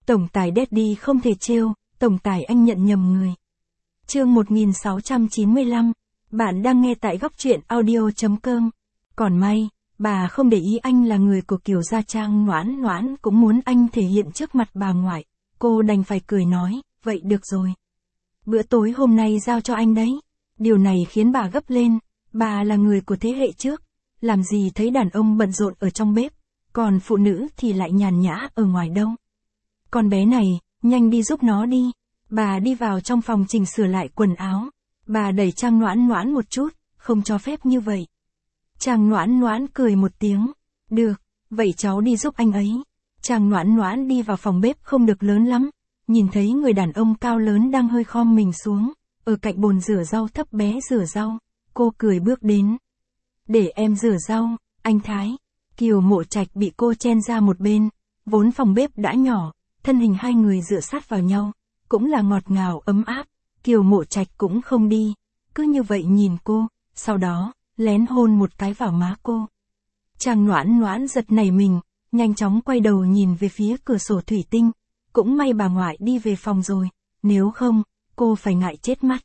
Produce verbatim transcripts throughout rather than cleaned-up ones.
Tổng tài Daddy không thể trêu, tổng tài anh nhận nhầm người. Chương một nghìn sáu trăm chín mươi lăm, bạn đang nghe tại góc truyện audio chấm com. Còn may, bà không để ý anh là người của kiểu gia trang Noãn Noãn cũng muốn anh thể hiện trước mặt bà ngoại. Cô đành phải cười nói, vậy được rồi. Bữa tối hôm nay giao cho anh đấy. Điều này khiến bà gấp lên, bà là người của thế hệ trước, làm gì thấy đàn ông bận rộn ở trong bếp, còn phụ nữ thì lại nhàn nhã ở ngoài đâu. Con bé này, nhanh đi giúp nó đi. Bà đi vào trong phòng chỉnh sửa lại quần áo. Bà đẩy Trang Noãn Noãn một chút, không cho phép như vậy. Trang Noãn Noãn cười một tiếng. Được, vậy cháu đi giúp anh ấy. Trang Noãn Noãn đi vào phòng bếp không được lớn lắm. Nhìn thấy người đàn ông cao lớn đang hơi khom mình xuống, ở cạnh bồn rửa rau thấp bé rửa rau. Cô cười bước đến. Để em rửa rau, anh Thái. Kiều Mộ Trạch bị cô chen ra một bên. Vốn phòng bếp đã nhỏ, thân hình hai người dựa sát vào nhau, cũng là ngọt ngào ấm áp. Kiều Mộ Trạch cũng không đi, cứ như vậy nhìn cô, sau đó, lén hôn một cái vào má cô. Trang Noãn Noãn giật nảy mình, nhanh chóng quay đầu nhìn về phía cửa sổ thủy tinh. Cũng may bà ngoại đi về phòng rồi, nếu không, cô phải ngại chết mắt.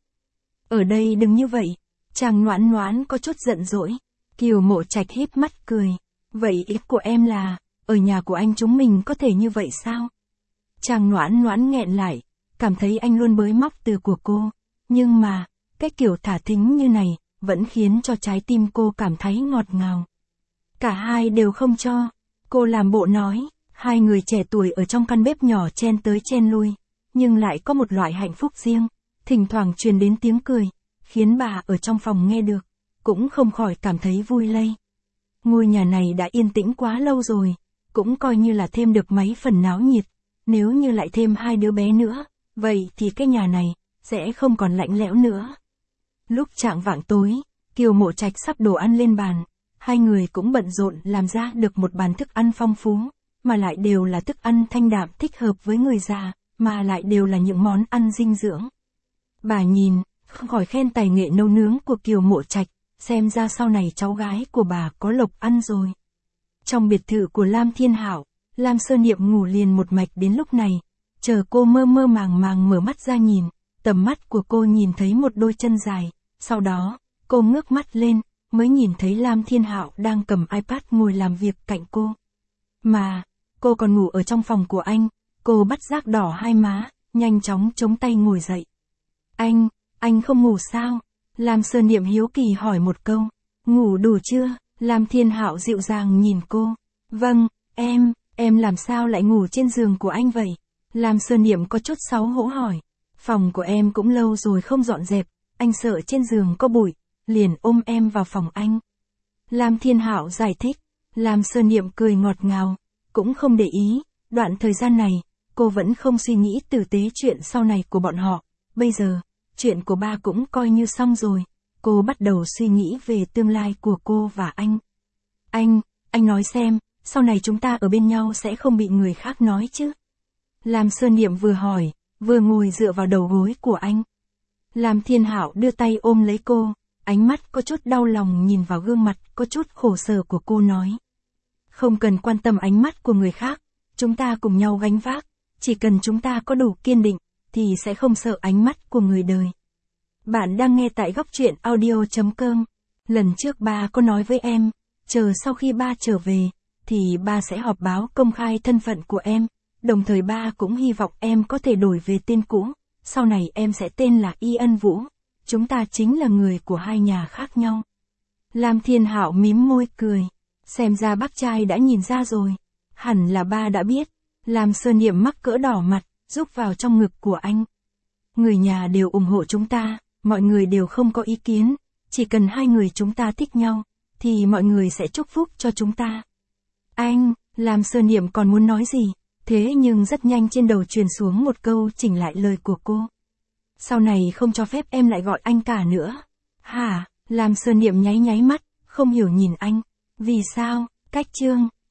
Ở đây đừng như vậy. Trang Noãn Noãn có chút giận dỗi. Kiều Mộ Trạch híp mắt cười. Vậy ý của em là, ở nhà của anh chúng mình có thể như vậy sao? Trang Noãn Noãn nghẹn lại, cảm thấy anh luôn bới móc từ của cô. Nhưng mà, cái kiểu thả thính như này, vẫn khiến cho trái tim cô cảm thấy ngọt ngào. Cả hai đều không cho. Cô làm bộ nói, hai người trẻ tuổi ở trong căn bếp nhỏ chen tới chen lui, nhưng lại có một loại hạnh phúc riêng, thỉnh thoảng truyền đến tiếng cười, khiến bà ở trong phòng nghe được, cũng không khỏi cảm thấy vui lây. Ngôi nhà này đã yên tĩnh quá lâu rồi, cũng coi như là thêm được mấy phần náo nhiệt, nếu như lại thêm hai đứa bé nữa, vậy thì cái nhà này, sẽ không còn lạnh lẽo nữa. Lúc chạng vạng tối, Kiều Mộ Trạch sắp đồ ăn lên bàn, hai người cũng bận rộn làm ra được một bàn thức ăn phong phú, mà lại đều là thức ăn thanh đạm thích hợp với người già, mà lại đều là những món ăn dinh dưỡng. Bà nhìn, không khỏi khen tài nghệ nấu nướng của Kiều Mộ Trạch, xem ra sau này cháu gái của bà có lộc ăn rồi. Trong biệt thự của Lam Thiên Hạo, Lam Sơ Niệm ngủ liền một mạch đến lúc này, chờ cô mơ mơ màng màng mở mắt ra nhìn, tầm mắt của cô nhìn thấy một đôi chân dài, sau đó, cô ngước mắt lên, mới nhìn thấy Lam Thiên Hạo đang cầm iPad ngồi làm việc cạnh cô. Mà, cô còn ngủ ở trong phòng của anh, cô bắt giác đỏ hai má, nhanh chóng chống tay ngồi dậy. Anh, anh không ngủ sao? Lam Sơ Niệm hiếu kỳ hỏi một câu. Ngủ đủ chưa? Lam Thiên Hạo dịu dàng nhìn cô. Vâng, em, em làm sao lại ngủ trên giường của anh vậy? Lam Sơ Niệm có chút xấu hổ hỏi. Phòng của em cũng lâu rồi không dọn dẹp, anh sợ trên giường có bụi, liền ôm em vào phòng anh. Lam Thiên Hạo giải thích. Lam Sơ Niệm cười ngọt ngào, cũng không để ý, đoạn thời gian này, cô vẫn không suy nghĩ tử tế chuyện sau này của bọn họ. Bây giờ, chuyện của ba cũng coi như xong rồi, cô bắt đầu suy nghĩ về tương lai của cô và anh. Anh, anh nói xem, sau này chúng ta ở bên nhau sẽ không bị người khác nói chứ? Lam Sơ Niệm vừa hỏi, vừa ngồi dựa vào đầu gối của anh. Lam Thiên Hạo đưa tay ôm lấy cô, ánh mắt có chút đau lòng nhìn vào gương mặt có chút khổ sở của cô nói. Không cần quan tâm ánh mắt của người khác, chúng ta cùng nhau gánh vác, chỉ cần chúng ta có đủ kiên định, thì sẽ không sợ ánh mắt của người đời. Bạn đang nghe tại góc truyện audio chấm com. Lần trước ba có nói với em, chờ sau khi ba trở về, thì ba sẽ họp báo công khai thân phận của em, đồng thời ba cũng hy vọng em có thể đổi về tên cũ, sau này em sẽ tên là Y Ân Vũ, chúng ta chính là người của hai nhà khác nhau. Lam Thiên Hạo mím môi cười, xem ra bác trai đã nhìn ra rồi, hẳn là ba đã biết. Lam Sơ Niệm mắc cỡ đỏ mặt, rúc vào trong ngực của anh. Người nhà đều ủng hộ chúng ta, mọi người đều không có ý kiến, chỉ cần hai người chúng ta thích nhau, thì mọi người sẽ chúc phúc cho chúng ta. Anh, Lam Sơ Niệm còn muốn nói gì, thế nhưng rất nhanh trên đầu truyền xuống một câu chỉnh lại lời của cô. Sau này không cho phép em lại gọi anh cả nữa. Hả? Lam Sơ Niệm nháy nháy mắt, không hiểu nhìn anh. Vì sao? Cách Trương,